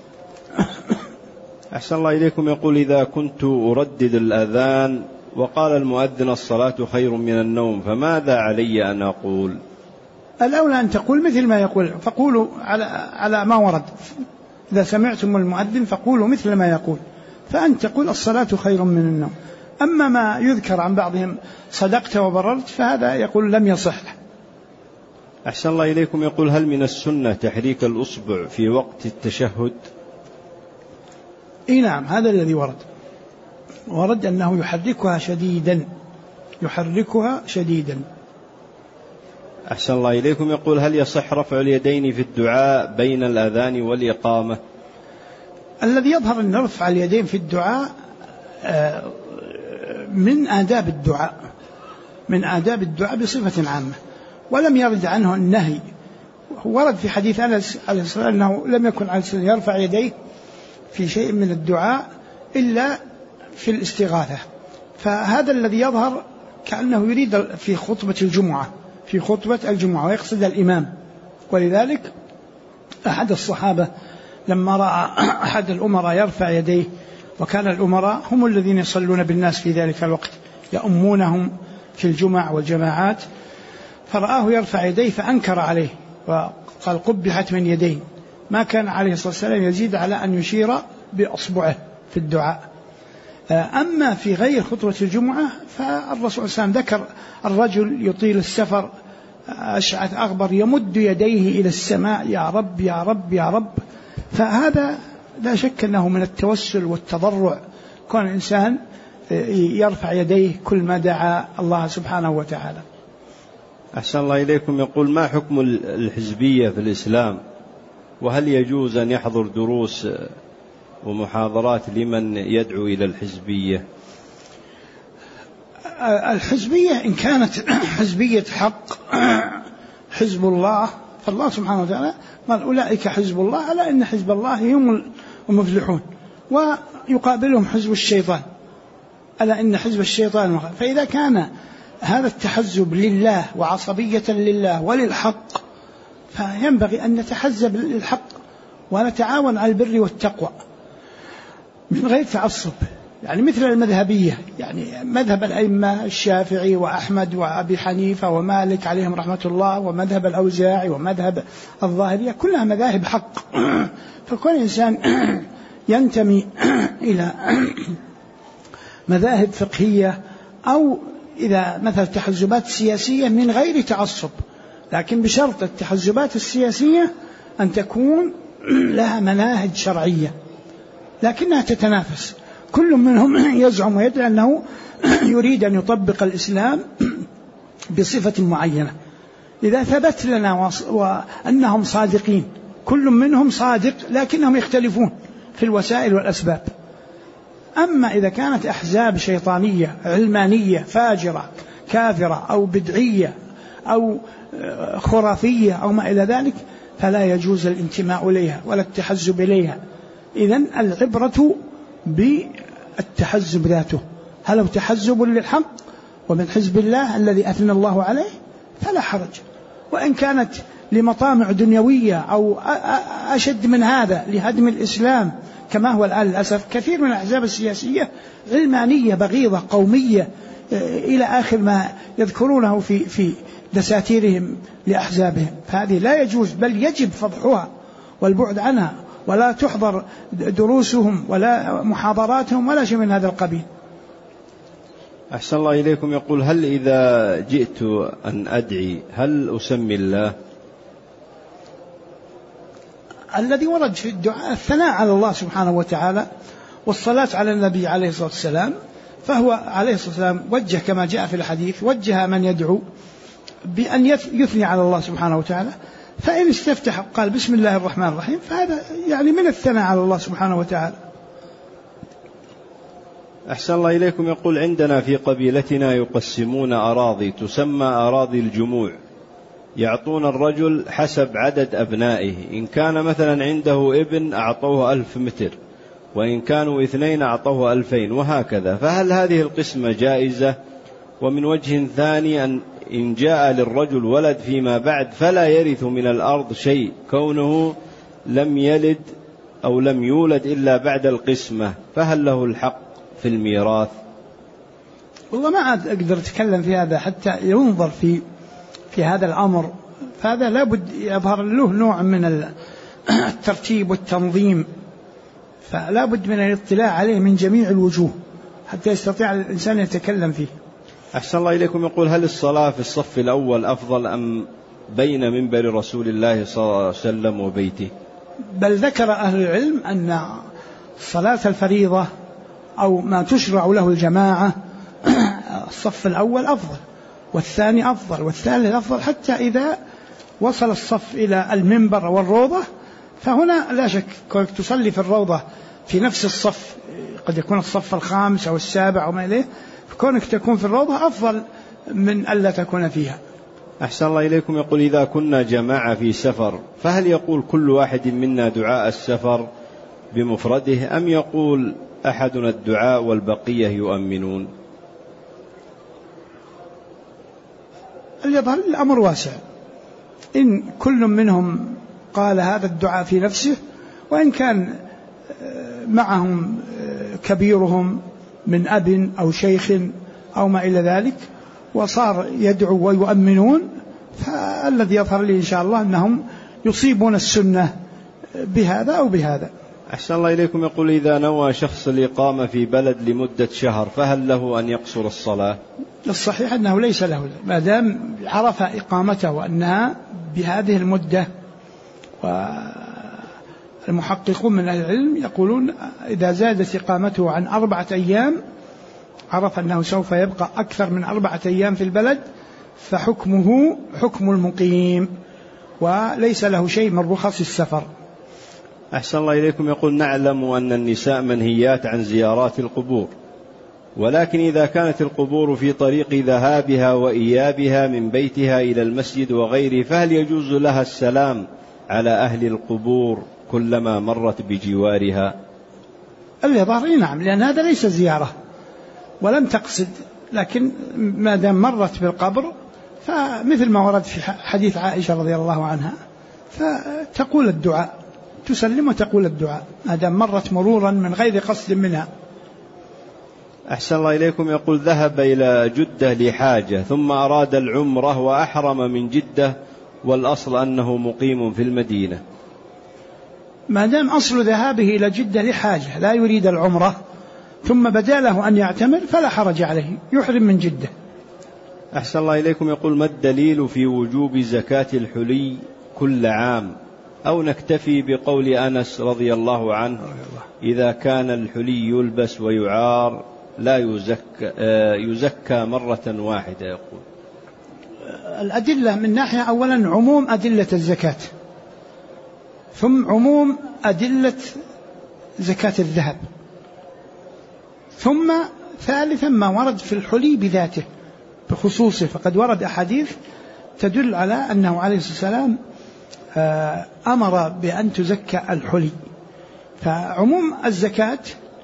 أحسن الله إليكم. يقول: إذا كنت أردد الأذان وقال المؤذن الصلاة خير من النوم، فماذا علي أن أقول؟ الأولى أن تقول مثل ما يقول، فقولوا على ما ورد. إذا سمعتم المؤذن فقولوا مثل ما يقول، فأن تقول الصلاة خير من النوم. أما ما يذكر عن بعضهم صدقت وبررت، فهذا يقول لم يصح. أحسن الله إليكم. يقول: هل من السنة تحريك الأصبع في وقت التشهد؟ نعم، هذا الذي ورد أنه يحركها شديدا. أحسن الله إليكم. يقول: هل يصح رفع اليدين في الدعاء بين الأذان والإقامة؟ الذي يظهر أن رفع اليدين في الدعاء من آداب الدعاء بصفة عامة، ولم يرد عنه النهي. ورد في حديث أنس عليه الصلاة أنه لم يكن عليه الصلاة يرفع يديه في شيء من الدعاء إلا في الاستغاثة، فهذا الذي يظهر كأنه يريد في خطبة الجمعة ويقصد الإمام. ولذلك أحد الصحابة لما رأى أحد الأمراء يرفع يديه، وكان الأمراء هم الذين يصلون بالناس في ذلك الوقت يؤمونهم في الجمع والجماعات، فرآه يرفع يديه فأنكر عليه وقال: قبحت من يدين. ما كان عليه الصلاة والسلام يزيد على أن يشير بأصبعه في الدعاء. أما في غير خطبة الجمعة فالرسول صلى الله عليه وسلم ذكر الرجل يطيل السفر أشعث أغبر يمد يديه إلى السماء: يا رب يا رب يا رب. فهذا لا شك أنه من التوسل والتضرع، كون الإنسان يرفع يديه كل ما دعا الله سبحانه وتعالى. أحسن الله إليكم. يقول: ما حكم الحزبية في الإسلام؟ وهل يجوز أن يحضر دروس ومحاضرات لمن يدعو إلى الحزبية؟ الحزبية إن كانت حزبية حق حزب الله، فالله سبحانه وتعالى قال أولئك حزب الله، ألا إن حزب الله هم المفلحون، ويقابلهم حزب الشيطان، ألا إن حزب الشيطان. فإذا كان هذا التحزب لله وعصبية لله وللحق، فينبغي أن نتحزب للحق ونتعاون على البر والتقوى من غير تعصب، يعني مثل المذهبية، يعني مذهب الأئمة الشافعي وأحمد وأبي حنيفة ومالك عليهم رحمة الله، ومذهب الأوزاعي ومذهب الظاهرية، كلها مذاهب حق. فكل إنسان ينتمي إلى مذاهب فقهية أو إذا مثل تحزبات سياسية من غير تعصب، لكن بشرط التحزبات السياسية أن تكون لها مناهج شرعية لكنها تتنافس، كل منهم يزعم ويدعي أنه يريد أن يطبق الإسلام بصفة معينة. إذا ثبت لنا وأنهم صادقين، كل منهم صادق لكنهم يختلفون في الوسائل والأسباب. أما إذا كانت أحزاب شيطانية علمانية فاجرة كافرة أو بدعية أو خرافية أو ما إلى ذلك، فلا يجوز الانتماء إليها ولا التحزب إليها. إذن العبرة بالتحزب ذاته، هل هو تحزب للحق ومن حزب الله الذي أثنى الله عليه فلا حرج، وإن كانت لمطامع دنيوية أو أشد من هذا لهدم الإسلام كما هو الآن للأسف. كثير من الأحزاب السياسية علمانية بغيضة قومية إلى آخر ما يذكرونه في دساتيرهم لأحزابهم، فهذه لا يجوز، بل يجب فضحها والبعد عنها، ولا تحضر دروسهم ولا محاضراتهم ولا شيء من هذا القبيل. أحسن الله إليكم. يقول: هل إذا جئت أن أدعي هل أسمي الله؟ الذي ورد في الدعاء الثناء على الله سبحانه وتعالى والصلاة على النبي عليه الصلاة والسلام، فهو عليه الصلاة والسلام وجه كما جاء في الحديث، وجه من يدعو بأن يثني على الله سبحانه وتعالى، فإن استفتح قال بسم الله الرحمن الرحيم، فهذا يعني من الثناء على الله سبحانه وتعالى. أحسن الله إليكم. يقول: عندنا في قبيلتنا يقسمون أراضي تسمى أراضي الجموع، يعطون الرجل حسب عدد أبنائه، إن كان مثلا عنده ابن أعطوه 1000 متر، وإن كانوا 2 أعطوه 2000، وهكذا. فهل هذه القسمة جائزة؟ ومن وجه ثاني إن جاء للرجل ولد فيما بعد فلا يرث من الأرض شيء، كونه لم يلد أو لم يولد إلا بعد القسمة، فهل له الحق في الميراث؟ والله ما أقدر أتكلم في هذا حتى ينظر في هذا الأمر، فهذا لابد يظهر له نوع من الترتيب والتنظيم، فلا بد من الاطلاع عليه من جميع الوجوه حتى يستطيع الإنسان يتكلم فيه. أحسن الله إليكم. يقول: هل الصلاة في الصف الأول أفضل أم بين منبر رسول الله صلى الله عليه وسلم وبيته؟ بل ذكر أهل العلم أن صلاة الفريضة أو ما تشرع له الجماعة الصف الأول أفضل، والثاني أفضل، والثالث أفضل، حتى إذا وصل الصف إلى المنبر والروضة، فهنا لا شك كونك تصلي في الروضة في نفس الصف، قد يكون الصف الخامس أو السابع أو ما إليه، كونك تكون في الروضة أفضل من ألا تكون فيها. أحسن الله إليكم. يقول: إذا كنا جماعة في سفر، فهل يقول كل واحد منا دعاء السفر بمفرده، أم يقول أحدنا الدعاء والبقية يؤمنون؟ يظهر الأمر واسع، إن كل منهم قال هذا الدعاء في نفسه، وإن كان معهم كبيرهم من أب أو شيخ أو ما إلى ذلك وصار يدعو ويؤمنون، فالذي يظهر لي إن شاء الله أنهم يصيبون السنة بهذا أو بهذا. أحسن الله إليكم. يقول: إذا نوى شخص الإقامة في بلد لمدة شهر، فهل له أن يقصر الصلاة؟ الصحيح أنه ليس له، ما دام عرف إقامته وأنها بهذه المدة. والمحققون من أهل العلم يقولون إذا زادت إقامته عن 4 أيام عرف أنه سوف يبقى أكثر من 4 أيام في البلد، فحكمه حكم المقيم وليس له شيء من رخص السفر. أحسن الله إليكم. يقول: نعلم أن النساء منهيات عن زيارات القبور، ولكن إذا كانت القبور في طريق ذهابها وإيابها من بيتها إلى المسجد وغيره، فهل يجوز لها السلام على أهل القبور كلما مرت بجوارها؟ الظاهر نعم، لأن هذا ليس زيارة ولم تقصد، لكن ما دام مرت بالقبر فمثل ما ورد في حديث عائشة رضي الله عنها، فتقول الدعاء، تسلم وتقول الدعاء ما دام مرت مرورا من غير قصد منها. أحسن الله إليكم. يقول ذهب إلى جدة لحاجة ثم أراد العمرة وأحرم من جدة والأصل أنه مقيم في المدينة. ما دام أصل ذهابه إلى جدة لحاجة لا يريد العمرة ثم بدا له أن يعتمر فلا حرج عليه، يحرم من جدة. أحسن الله إليكم. يقول ما الدليل في وجوب زكاة الحلي كل عام، أو نكتفي بقول أنس رضي الله عنه إذا كان الحلي يلبس ويعار لا يزكى مرة واحدة؟ يقول الأدلة من ناحية أولا عموم أدلة الزكاة، ثم عموم أدلة زكاة الذهب، ثم ثالثا ما ورد في الحلي بذاته بخصوصه، فقد ورد أحاديث تدل على أنه عليه الصلاة والسلام أمر بأن تزكى الحلي. فعموم الزكاة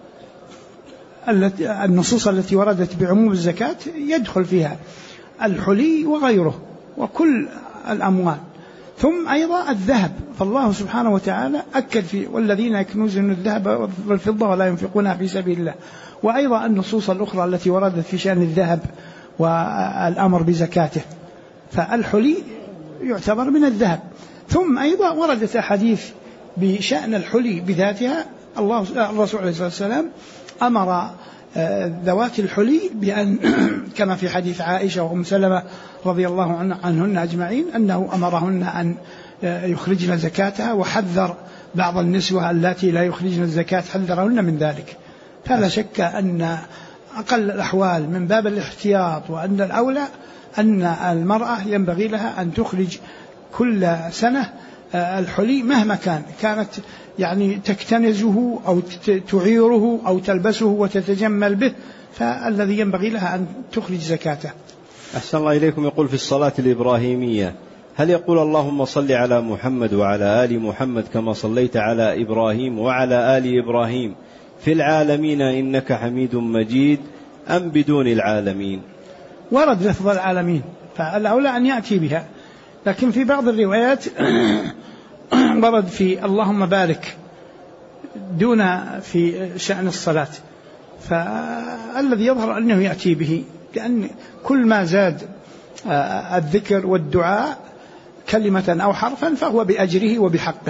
النصوص التي وردت بعموم الزكاة يدخل فيها الحلي وغيره وكل الأموال. ثم أيضا الذهب، فالله سبحانه وتعالى أكد فيه والذين يكنزون الذهب والفضة ولا ينفقونها في سبيل الله، وأيضا النصوص الأخرى التي وردت في شأن الذهب والأمر بزكاته، فالحلي يعتبر من الذهب. ثم أيضا وردت أحاديث بشأن الحلي بذاتها، الرسول عليه الصلاة والسلام أمر ذوات الحلي بأن كما في حديث عائشة وأم سلمة رضي الله عنهن أجمعين أنه أمرهن أن يخرجن زكاتها، وحذر بعض النسوة التي لا يخرجن الزكاة حذرهن من ذلك. فلا شك أن أقل الأحوال من باب الاحتياط، وأن الأولى أن المرأة ينبغي لها أن تخرج كل سنة الحلي مهما كانت يعني تكتنزه أو تعيره أو تلبسه وتتجمل به، فالذي ينبغي لها أن تخرج زكاته. أحسن الله إليكم. يقول في الصلاة الإبراهيمية هل يقول اللهم صل على محمد وعلى آل محمد كما صليت على إبراهيم وعلى آل إبراهيم في العالمين إنك حميد مجيد، أم بدون العالمين؟ ورد لفظ العالمين، فالأولى أن يأتي بها، لكن في بعض الروايات ورد في اللهم بارك دون في شأن الصلاة، فالذي يظهر أنه يأتي به، لأن كل ما زاد الذكر والدعاء كلمة أو حرفا فهو بأجره وبحقه.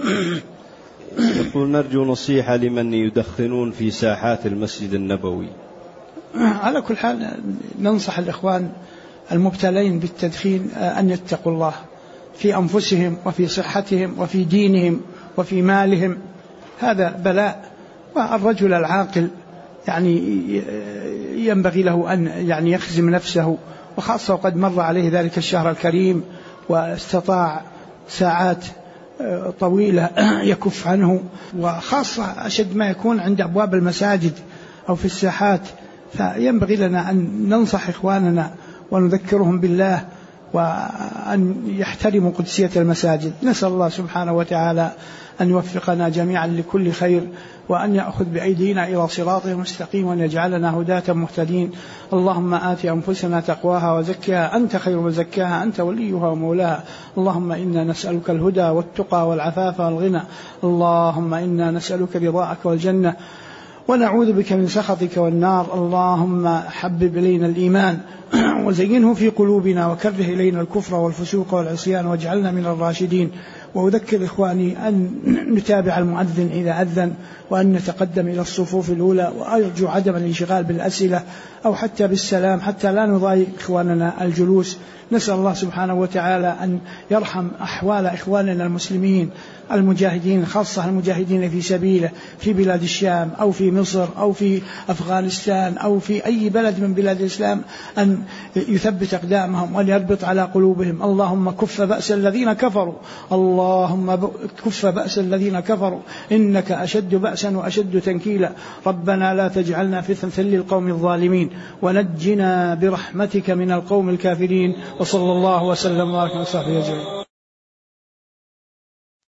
يقول نرجو نصيحة لمن يدخنون في ساحات المسجد النبوي. على كل حال ننصح الإخوان المبتلين بالتدخين أن يتقوا الله في أنفسهم وفي صحتهم وفي دينهم وفي مالهم، هذا بلاء. والرجل العاقل يعني ينبغي له أن يعني يخزم نفسه، وخاصة وقد مر عليه ذلك الشهر الكريم واستطاع ساعات طويلة يكف عنه، وخاصة أشد ما يكون عند أبواب المساجد أو في الساحات. فينبغي لنا أن ننصح إخواننا ونذكرهم بالله وأن يحترموا قدسية المساجد. نسأل الله سبحانه وتعالى أن يوفقنا جميعا لكل خير، وأن يأخذ بأيدينا إلى صراطه المستقيم، وأن يجعلنا هداة مهتدين. اللهم آت أنفسنا تقواها وزكها أنت خير من زكاها أنت وليها ومولاها. اللهم إنا نسألك الهدى والتقى والعفاف والغنى. اللهم إنا نسألك رضاك والجنة ونعوذ بك من سخطك والنار. اللهم حبب إلينا الإيمان وزينه في قلوبنا، وكره إلينا الكفر والفسوق والعصيان واجعلنا من الراشدين. وأذكر إخواني أن نتابع المؤذن إذا أذن، وأن نتقدم إلى الصفوف الأولى، وأرجو عدم الانشغال بالأسئلة أو حتى بالسلام حتى لا نضايق إخواننا الجلوس نسأل الله سبحانه وتعالى أن يرحم أحوال إخواننا المسلمين المجاهدين، خاصة المجاهدين في سبيله في بلاد الشام أو في مصر أو في أفغانستان أو في أي بلد من بلاد الإسلام، أن يثبت أقدامهم وأن يربط على قلوبهم. اللهم كف بأس الذين كفروا، اللهم كف بأس الذين كفروا إنك أشد بأسا وأشد تنكيلا. ربنا لا تجعلنا فتنة للقوم الظالمين ونجنا برحمتك من القوم الكافرين. وصلى الله وسلم وبارك على صحبه أجمعين.